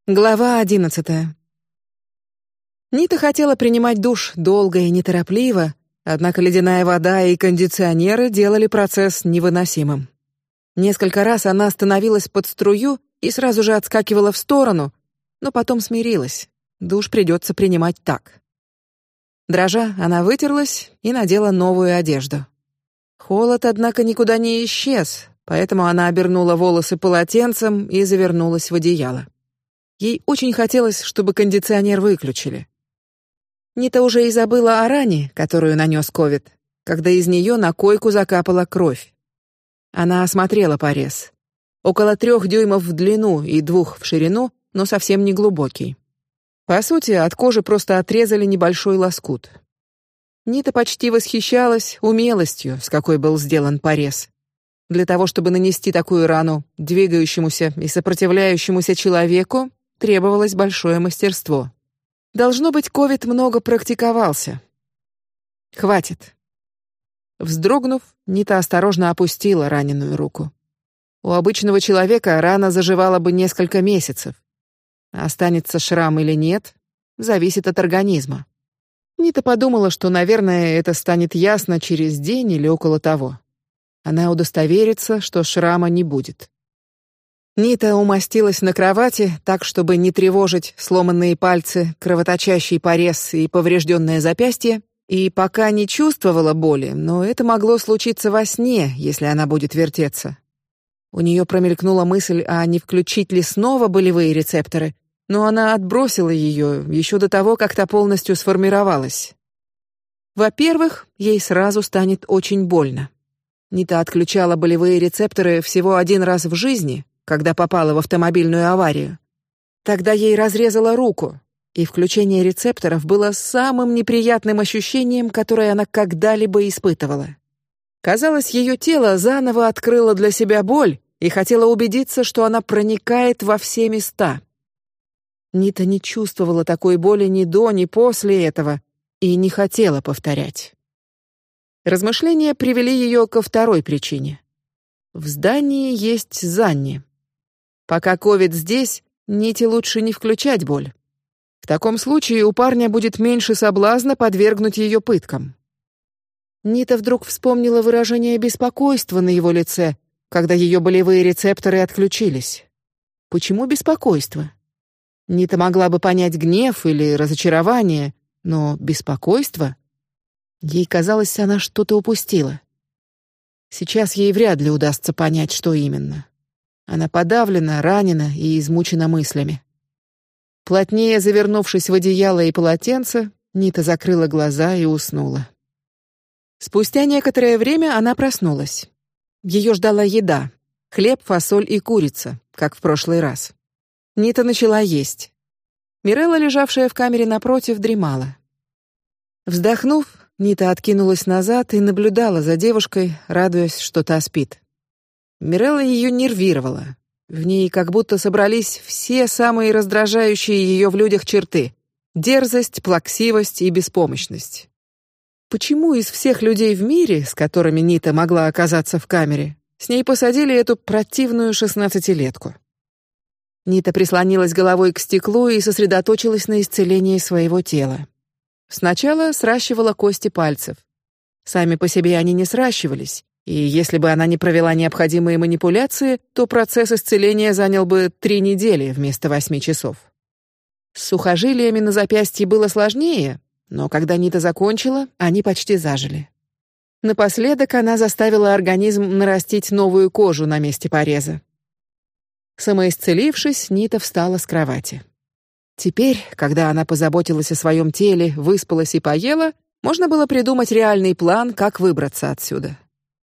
Глава 11. Нита хотела принимать душ долго и неторопливо, однако ледяная вода и кондиционеры делали процесс невыносимым. Несколько раз она остановилась под струю и сразу же отскакивала в сторону, но потом смирилась. Душ придется принимать так. Дрожа, она вытерлась и надела новую одежду. Холод, однако, никуда не исчез, поэтому она обернула волосы полотенцем и завернулась в одеяло. Ей очень хотелось, чтобы кондиционер выключили. Нита уже и забыла о ране, которую нанес ковид, когда из нее на койку закапала кровь. Она осмотрела порез. Около 3 дюймов в длину и 2 в ширину, но совсем не глубокий. По сути, от кожи просто отрезали небольшой лоскут. Нита почти восхищалась умелостью, с какой был сделан порез. Для того, чтобы нанести такую рану двигающемуся и сопротивляющемуся человеку, требовалось большое мастерство. Должно быть, ковид много практиковался. Хватит. Вздрогнув, Нита осторожно опустила раненую руку. У обычного человека рана заживала бы несколько месяцев. Останется шрам или нет, зависит от организма. Нита подумала, что, наверное, это станет ясно через день или около того. Она удостоверится, что шрама не будет. Нита умостилась на кровати так, чтобы не тревожить сломанные пальцы, кровоточащий порез и поврежденное запястье, и пока не чувствовала боли, но это могло случиться во сне, если она будет вертеться. У нее промелькнула мысль, а не включить ли снова болевые рецепторы, но она отбросила ее еще до того, как та полностью сформировалась. Во-первых, ей сразу станет очень больно. Нита отключала болевые рецепторы всего 1 раз в жизни, когда попала в автомобильную аварию. Тогда ей разрезала руку, и включение рецепторов было самым неприятным ощущением, которое она когда-либо испытывала. Казалось, ее тело заново открыло для себя боль и хотело убедиться, что она проникает во все места. Нита не чувствовала такой боли ни до, ни после этого и не хотела повторять. Размышления привели ее ко второй причине. В здании есть Занни. Пока ковид здесь, Ните лучше не включать боль. В таком случае у парня будет меньше соблазна подвергнуть ее пыткам. Нита вдруг вспомнила выражение беспокойства на его лице, когда ее болевые рецепторы отключились. Почему беспокойство? Нита могла бы понять гнев или разочарование, но беспокойство? Ей казалось, она что-то упустила. Сейчас ей вряд ли удастся понять, что именно. Она подавлена, ранена и измучена мыслями. Плотнее завернувшись в одеяло и полотенце, Нита закрыла глаза и уснула. Спустя некоторое время она проснулась. Ее ждала еда: хлеб, фасоль и курица, как в прошлый раз. Нита начала есть. Мирелла, лежавшая в камере напротив, дремала. Вздохнув, Нита откинулась назад и наблюдала за девушкой, радуясь, что та спит. Мирелла ее нервировала. В ней как будто собрались все самые раздражающие ее в людях черты: дерзость, плаксивость и беспомощность. Почему из всех людей в мире, с которыми Нита могла оказаться в камере, с ней посадили эту противную 16-летку? Нита прислонилась головой к стеклу и сосредоточилась на исцелении своего тела. Сначала сращивала кости пальцев. Сами по себе они не сращивались, и если бы она не провела необходимые манипуляции, то процесс исцеления занял бы 3 недели вместо 8 часов. С сухожилиями на запястье было сложнее, но когда Нита закончила, они почти зажили. Напоследок она заставила организм нарастить новую кожу на месте пореза. Самоисцелившись, Нита встала с кровати. Теперь, когда она позаботилась о своем теле, выспалась и поела, можно было придумать реальный план, как выбраться отсюда.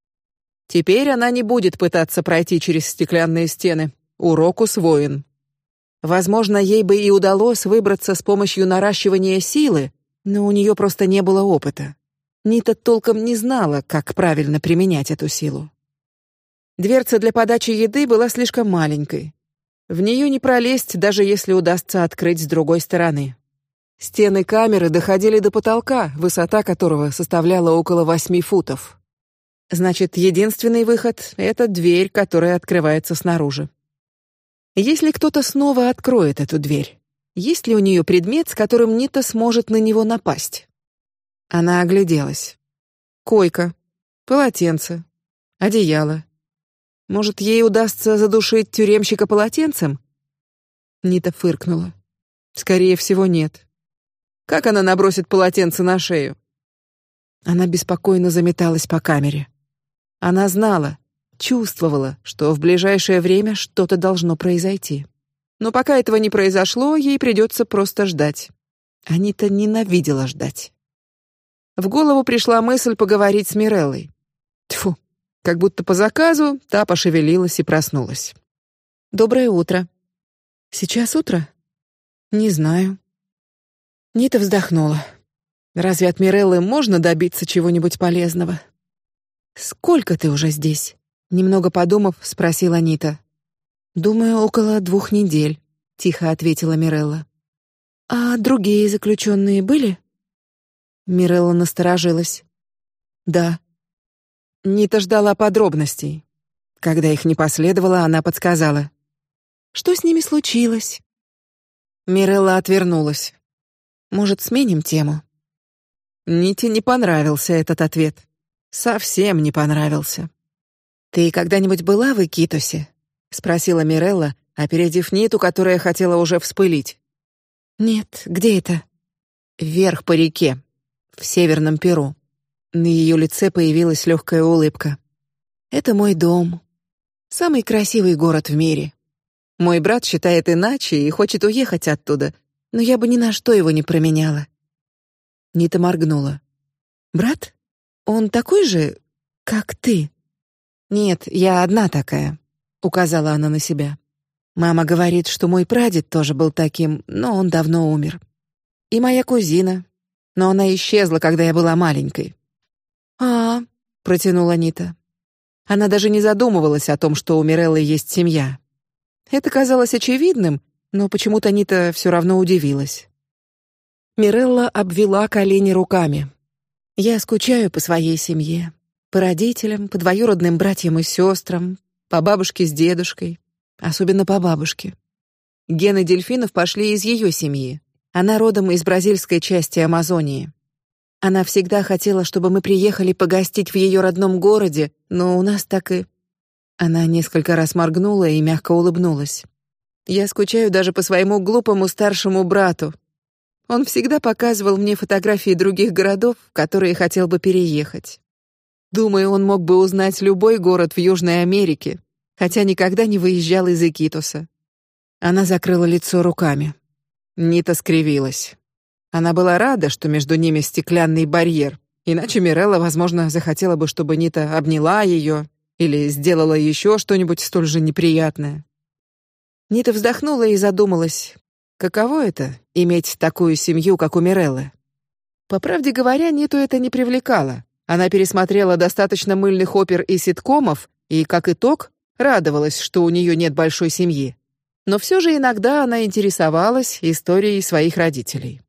Теперь она не будет пытаться пройти через стеклянные стены. Урок усвоен. Возможно, ей бы и удалось выбраться с помощью наращивания силы, но у нее просто не было опыта. Нита толком не знала, как правильно применять эту силу. Дверца для подачи еды была слишком маленькой. В нее не пролезть, даже если удастся открыть с другой стороны. Стены камеры доходили до потолка, высота которого составляла около 8 футов. Значит, единственный выход — это дверь, которая открывается снаружи. Если кто-то снова откроет эту дверь, есть ли у нее предмет, с которым Нита сможет на него напасть? Она огляделась. Койка, полотенце, одеяло. Может, ей удастся задушить тюремщика полотенцем? Нита фыркнула. Скорее всего, нет. Как она набросит полотенце на шею? Она беспокойно заметалась по камере. Она знала, чувствовала, что в ближайшее время что-то должно произойти. Но пока этого не произошло, ей придется просто ждать. Анита ненавидела ждать. В голову пришла мысль поговорить с Миреллой. Тьфу, как будто по заказу та пошевелилась и проснулась. Доброе утро. Сейчас утро? Не знаю. Нита вздохнула. Разве от Миреллы можно добиться чего-нибудь полезного? Сколько ты уже здесь? Немного подумав, спросила Нита. Думаю, около 2 недель, тихо ответила Мирелла. А другие заключенные были? Мирелла насторожилась. Да. Нита ждала подробностей. Когда их не последовало, она подсказала. Что с ними случилось? Мирелла отвернулась. Может, сменим тему? Ните не понравился этот ответ. Совсем не понравился. Ты когда-нибудь была в Икитосе? Спросила Мирелла, опередив Ниту, которая хотела уже вспылить. Нет, где это? Вверх по реке, в северном Перу. На ее лице появилась легкая улыбка. Это мой дом, самый красивый город в мире. Мой брат считает иначе и хочет уехать оттуда, но я бы ни на что его не променяла. Нита моргнула. Брат? Он такой же, как ты? Нет, я одна такая, указала она на себя. Мама говорит, что мой прадед тоже был таким, но он давно умер. И моя кузина, но она исчезла, когда я была маленькой. Протянула Нита. Она даже не задумывалась о том, что у Миреллы есть семья. Это казалось очевидным, но почему-то Нита все равно удивилась. Мирелла обвела колени руками. Я скучаю по своей семье, по родителям, по двоюродным братьям и сестрам, по бабушке с дедушкой, особенно по бабушке. Гены дельфинов пошли из ее семьи. Она родом из бразильской части Амазонии. Она всегда хотела, чтобы мы приехали погостить в ее родном городе, но у нас так и... Она несколько раз моргнула и мягко улыбнулась. Я скучаю даже по своему глупому старшему брату. Он всегда показывал мне фотографии других городов, в которые хотел бы переехать. Думаю, он мог бы узнать любой город в Южной Америке, хотя никогда не выезжал из Икитоса. Она закрыла лицо руками. Нита скривилась. Она была рада, что между ними стеклянный барьер, иначе Мирелла, возможно, захотела бы, чтобы Нита обняла ее или сделала еще что-нибудь столь же неприятное. Нита вздохнула и задумалась, каково это — иметь такую семью, как у Миреллы. По правде говоря, Ниту это не привлекало. Она пересмотрела достаточно мыльных опер и ситкомов и, как итог, радовалась, что у нее нет большой семьи. Но все же иногда она интересовалась историей своих родителей.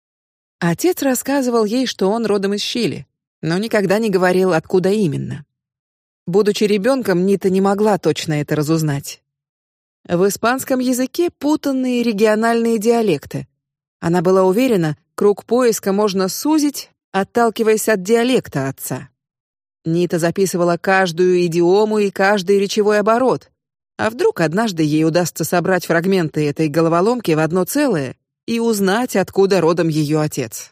Отец рассказывал ей, что он родом из Чили, но никогда не говорил, откуда именно. Будучи ребенком, Нита не могла точно это разузнать. В испанском языке путанные региональные диалекты. Она была уверена, круг поиска можно сузить, отталкиваясь от диалекта отца. Нита записывала каждую идиому и каждый речевой оборот. А вдруг однажды ей удастся собрать фрагменты этой головоломки в одно целое и узнать, откуда родом ее отец.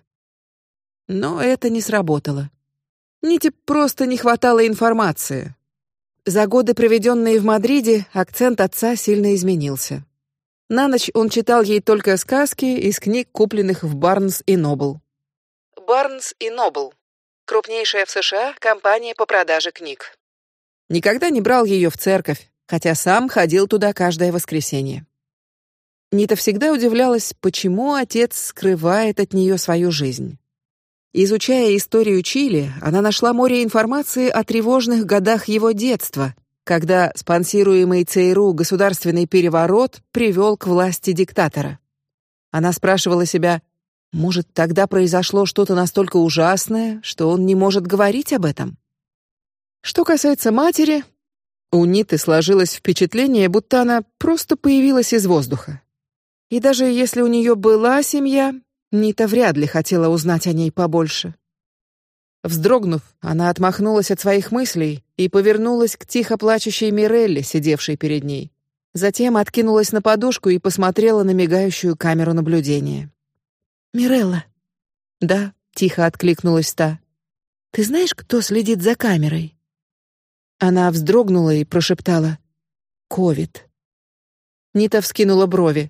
Но это не сработало. Ните просто не хватало информации. За годы, проведенные в Мадриде, акцент отца сильно изменился. На ночь он читал ей только сказки из книг, купленных в Барнс и Нобл. Барнс и Нобл — крупнейшая в США компания по продаже книг. Никогда не брал ее в церковь, хотя сам ходил туда каждое воскресенье. Нита всегда удивлялась, почему отец скрывает от нее свою жизнь. Изучая историю Чили, она нашла море информации о тревожных годах его детства, когда спонсируемый ЦРУ государственный переворот привел к власти диктатора. Она спрашивала себя, может, тогда произошло что-то настолько ужасное, что он не может говорить об этом? Что касается матери, У Ниты сложилось впечатление, будто она просто появилась из воздуха. И даже если у нее была семья, Нита вряд ли хотела узнать о ней побольше. Вздрогнув, она отмахнулась от своих мыслей и повернулась к тихо плачущей Мирелле, сидевшей перед ней. Затем откинулась на подушку и посмотрела на мигающую камеру наблюдения. «Мирелла». «Да», — тихо откликнулась та. «Ты знаешь, кто следит за камерой?» Она вздрогнула и прошептала: «Ковид». Нита вскинула брови.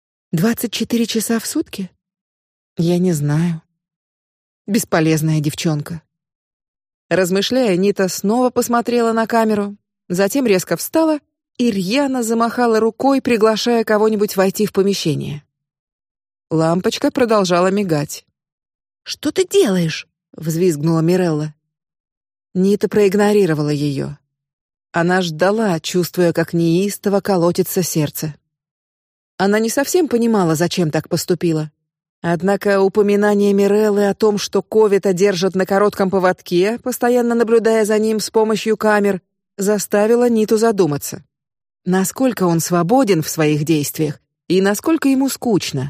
24 часа в сутки? Я не знаю. Бесполезная девчонка. Размышляя, Нита снова посмотрела на камеру, затем резко встала и рьяно замахала рукой, приглашая кого-нибудь войти в помещение. Лампочка продолжала мигать. «Что ты делаешь?» — взвизгнула Мирелла. Нита проигнорировала ее. Она ждала, чувствуя, как неистово колотится сердце. Она не совсем понимала, зачем так поступила. Однако упоминание Миреллы о том, что Ковида держат на коротком поводке, постоянно наблюдая за ним с помощью камер, заставило Ниту задуматься. Насколько он свободен в своих действиях и насколько ему скучно.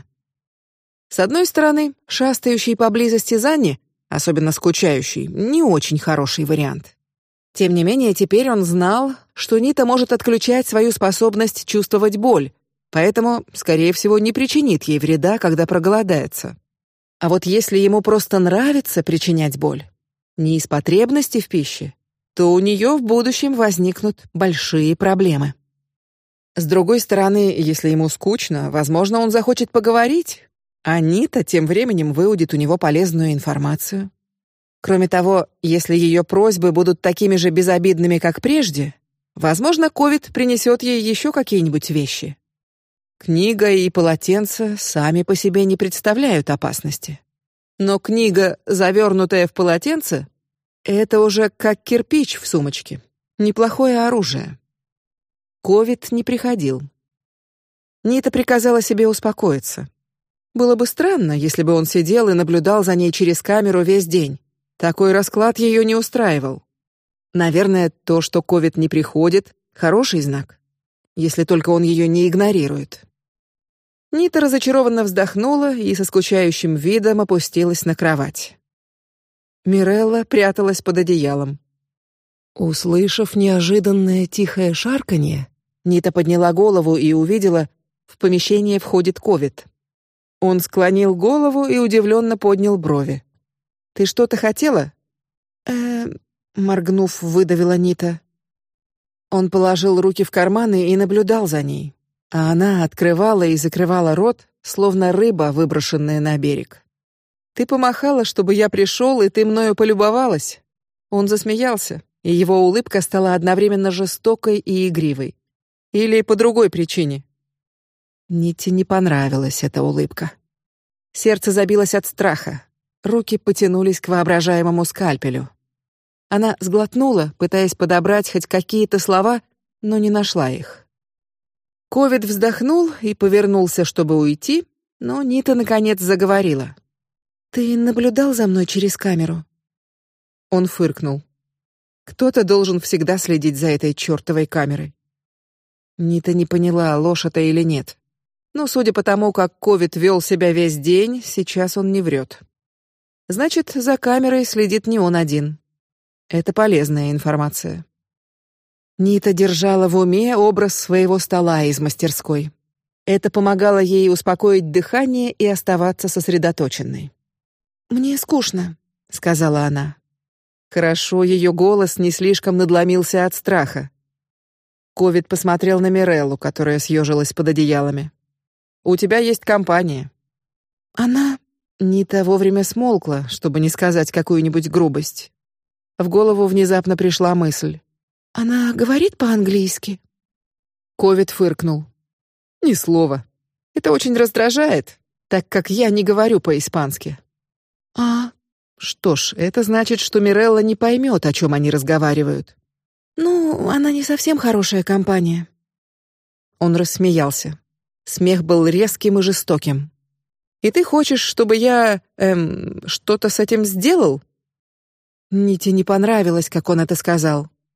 С одной стороны, шастающий поблизости Занни, особенно скучающий, не очень хороший вариант. Тем не менее, теперь он знал, что Нита может отключать свою способность чувствовать боль, поэтому, скорее всего, не причинит ей вреда, когда проголодается. А вот если ему просто нравится причинять боль, не из потребности в пище, то у нее в будущем возникнут большие проблемы. С другой стороны, если ему скучно, возможно, он захочет поговорить, а Нита тем временем выудит у него полезную информацию. Кроме того, если ее просьбы будут такими же безобидными, как прежде, возможно, Ковид принесет ей еще какие-нибудь вещи. Книга и полотенце сами по себе не представляют опасности. Но книга, завернутая в полотенце, это уже как кирпич в сумочке. Неплохое оружие. Ковид не приходил. Нита приказала себе успокоиться. Было бы странно, если бы он сидел и наблюдал за ней через камеру весь день. Такой расклад ее не устраивал. Наверное, то, что Ковид не приходит, хороший знак, если только он ее не игнорирует. Нита разочарованно вздохнула и со скучающим видом опустилась на кровать. Мирелла пряталась под одеялом. Услышав неожиданное тихое шарканье, Нита подняла голову и увидела, в помещение входит Ковид. Он склонил голову и удивленно поднял брови. «Ты что-то хотела?» Моргнув, выдавила Нита. Он положил руки в карманы и наблюдал за ней, а она открывала и закрывала рот, словно рыба, выброшенная на берег. «Ты помахала, чтобы я пришел, и ты мною полюбовалась?» Он засмеялся, и его улыбка стала одновременно жестокой и игривой. «Или по другой причине?» Ните не понравилась эта улыбка. Сердце забилось от страха. Руки потянулись к воображаемому скальпелю. Она сглотнула, пытаясь подобрать хоть какие-то слова, но не нашла их. Ковид вздохнул и повернулся, чтобы уйти, но Нита наконец заговорила. «Ты наблюдал за мной через камеру?» Он фыркнул. «Кто-то должен всегда следить за этой чертовой камерой». Нита не поняла, ложь это или нет. Но судя по тому, как Ковид вел себя весь день, сейчас он не врет. Значит, за камерой следит не он один. Это полезная информация. Нита держала в уме образ своего стола из мастерской. Это помогало ей успокоить дыхание и оставаться сосредоточенной. «Мне скучно», — сказала она. Хорошо, ее голос не слишком надломился от страха. Ковид посмотрел на Миреллу, которая съежилась под одеялами. «У тебя есть компания». «Она...» Нита вовремя смолкла, чтобы не сказать какую-нибудь грубость. В голову внезапно пришла мысль. «Она говорит по-английски?» Ковид фыркнул. «Ни слова. Это очень раздражает, так как я не говорю по-испански». «А...» Что ж, это значит, что Мирелла не поймет, о чем они разговаривают. «Ну, она не совсем хорошая компания». Он рассмеялся. Смех был резким и жестоким. «И ты хочешь, чтобы я... что-то с этим сделал?» Ните не понравилось, как он это сказал.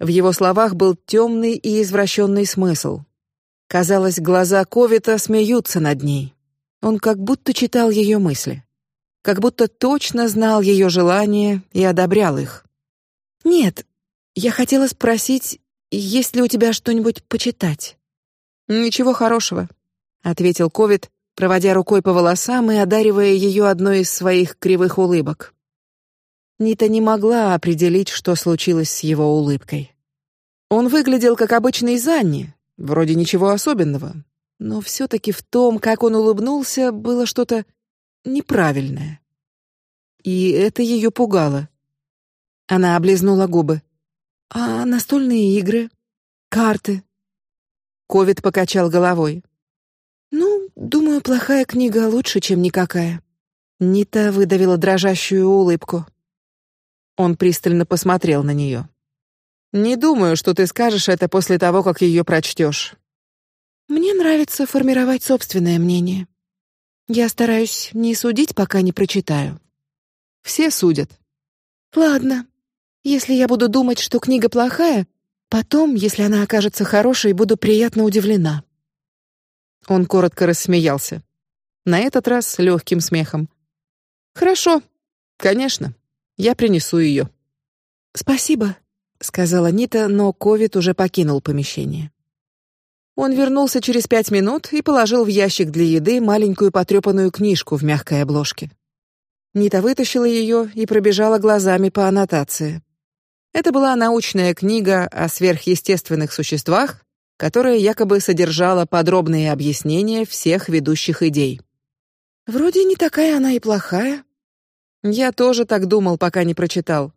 В его словах был темный и извращенный смысл. Казалось, глаза Ковита смеются над ней. Он как будто читал ее мысли, как будто точно знал ее желания и одобрял их. Нет, я хотела спросить, есть ли у тебя что-нибудь почитать? Ничего хорошего, ответил Ковит, проводя рукой по волосам и одаривая ее одной из своих кривых улыбок. Нита не могла определить, что случилось с его улыбкой. Он выглядел как обычный Занни, вроде ничего особенного, но все-таки в том, как он улыбнулся, было что-то неправильное. И это ее пугало. Она облизнула губы. А настольные игры, карты? Ковид покачал головой. Ну, думаю, плохая книга лучше, чем никакая. Нита выдавила дрожащую улыбку. Он пристально посмотрел на нее. Не думаю, что ты скажешь это после того, как ее прочтешь. Мне нравится формировать собственное мнение. Я стараюсь не судить, пока не прочитаю. Все судят. Ладно. Если я буду думать, что книга плохая, потом, если она окажется хорошей, буду приятно удивлена. Он коротко рассмеялся. На этот раз легким смехом. Хорошо, конечно, я принесу ее. Спасибо, сказала Нита, но Ковит уже покинул помещение. Он вернулся через 5 минут и положил в ящик для еды маленькую потрепанную книжку в мягкой обложке. Нита вытащила ее и пробежала глазами по аннотации. Это была научная книга о сверхъестественных существах, которая якобы содержала подробные объяснения всех ведущих идей. Вроде не такая она и плохая. Я тоже так думал, пока не прочитал.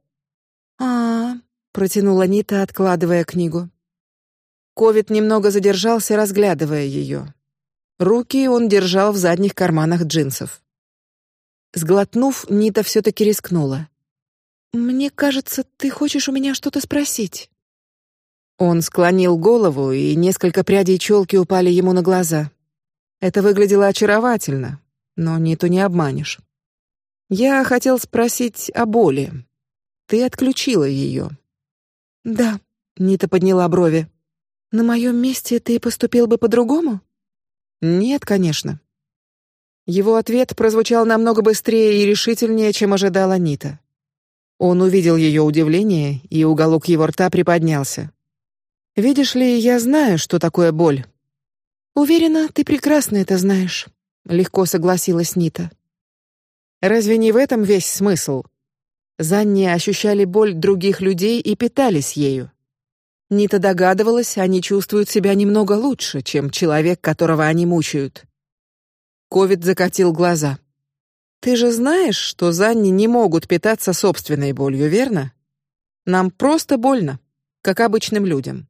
Протянула Нита, откладывая книгу. Ковид немного задержался, разглядывая ее. Руки он держал в задних карманах джинсов. Сглотнув, Нита все-таки рискнула. Мне кажется, ты хочешь у меня что-то спросить. Он склонил голову, и несколько прядей челки упали ему на глаза. Это выглядело очаровательно, но Ниту не обманешь. Я хотел спросить о боли. Ты отключила ее. Да. Нита подняла брови. На моем месте ты поступил бы по-другому? Нет, конечно. Его ответ прозвучал намного быстрее и решительнее, чем ожидала Нита. Он увидел ее удивление, и уголок его рта приподнялся. Видишь ли, я знаю, что такое боль. Уверена, ты прекрасно это знаешь. Легко согласилась Нита. Разве не в этом весь смысл? Занни ощущали боль других людей и питались ею. Нита догадывалась, они чувствуют себя немного лучше, чем человек, которого они мучают. Ковид закатил глаза. Ты же знаешь, что Занни не могут питаться собственной болью, верно? Нам просто больно, как обычным людям.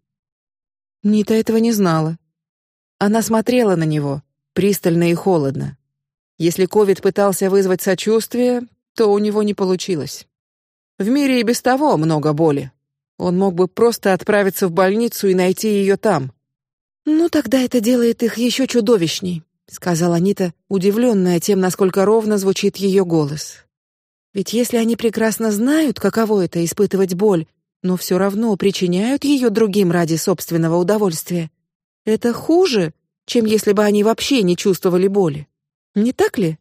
Нита этого не знала. Она смотрела на него пристально и холодно. Если Ковид пытался вызвать сочувствие, то у него не получилось. В мире и без того много боли. Он мог бы просто отправиться в больницу и найти ее там. Ну тогда это делает их еще чудовищней, сказала Нита, удивленная тем, насколько ровно звучит ее голос. Ведь если они прекрасно знают, каково это испытывать боль, но все равно причиняют ее другим ради собственного удовольствия, это хуже, чем если бы они вообще не чувствовали боли. Не так ли?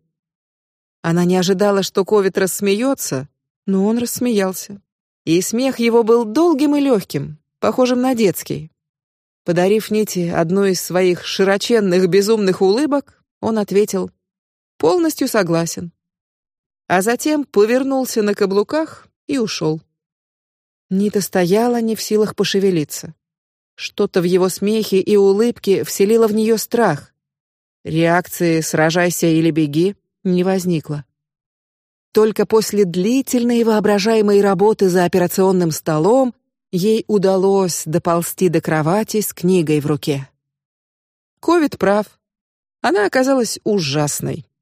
Она не ожидала, что Ковид рассмеется, но он рассмеялся, и смех его был долгим и легким, похожим на детский. Подарив Ните одну из своих широченных безумных улыбок, он ответил: полностью согласен. А затем повернулся на каблуках и ушел. Нита стояла, не в силах пошевелиться. Что-то в его смехе и улыбке вселило в нее страх. Реакции «сражайся или беги» не возникло. Только после длительной и воображаемой работы за операционным столом ей удалось доползти до кровати с книгой в руке. Ковид прав. Она оказалась ужасной.